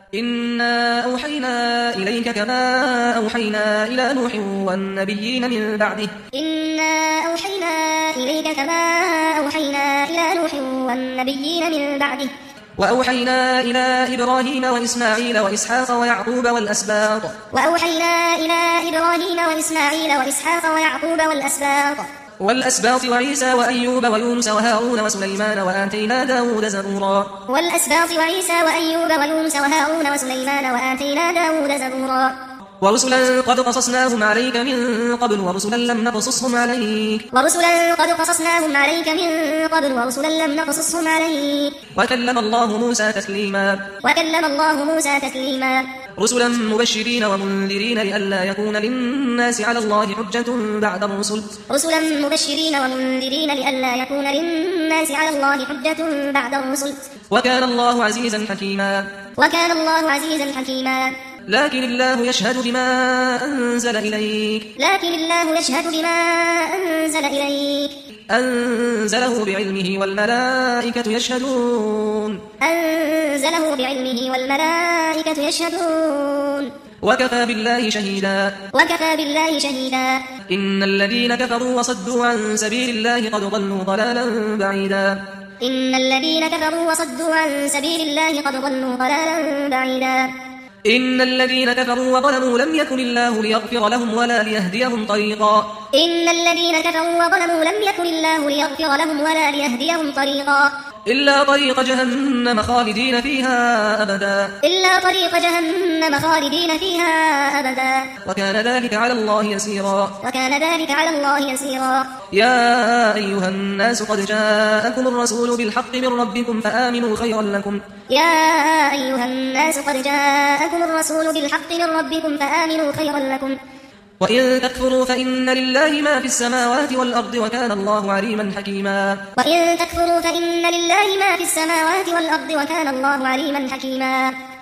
إنا أوحينا إليك كما أوحينا إلى نوح والنبيين من بعده إنا أوحينا إليك كما أوحينا إلى نوح والنبيين من بعده وأوحينا إلى إبراهيم وإسماعيل وإسحاق ويعقوب والأسباط وأوحينا إلى إبراهيم وإسماعيل وإسحاق ويعقوب والأسباط وعيسى وأيوب ويونس وهارون وسليمان وآتينا داود زبورا ورسلا قد قصصناهم عليك من قبل ورسلا لم نقصصهم عليك وكلم الله موسى تكليما رسلا مبشرين ومنذرين لئلا يكون للناس على الله حجة بعد الرسل وكان الله عزيزا حكيما لكن الله يشهد بما أنزل إليك أنزله بعلمه والملائكة يشهدون وكفى بالله شهيدا إن الذين كفروا وصدوا عن سبيل الله قد ضلوا ضلالا بعيدا إن الذين كفروا وظلموا لم يكن الله ليغفر لهم ولا ليهديهم طريقا إلا طريق جهنم خالدين فيها أبدا وكان ذلك على الله يسيرا يا أيها الناس قد جاءكم الرسول بالحق من ربكم فآمنوا خيرا لكم وإن تكفروا فإن لله ما في السماوات والأرض وكان الله عليما حكيما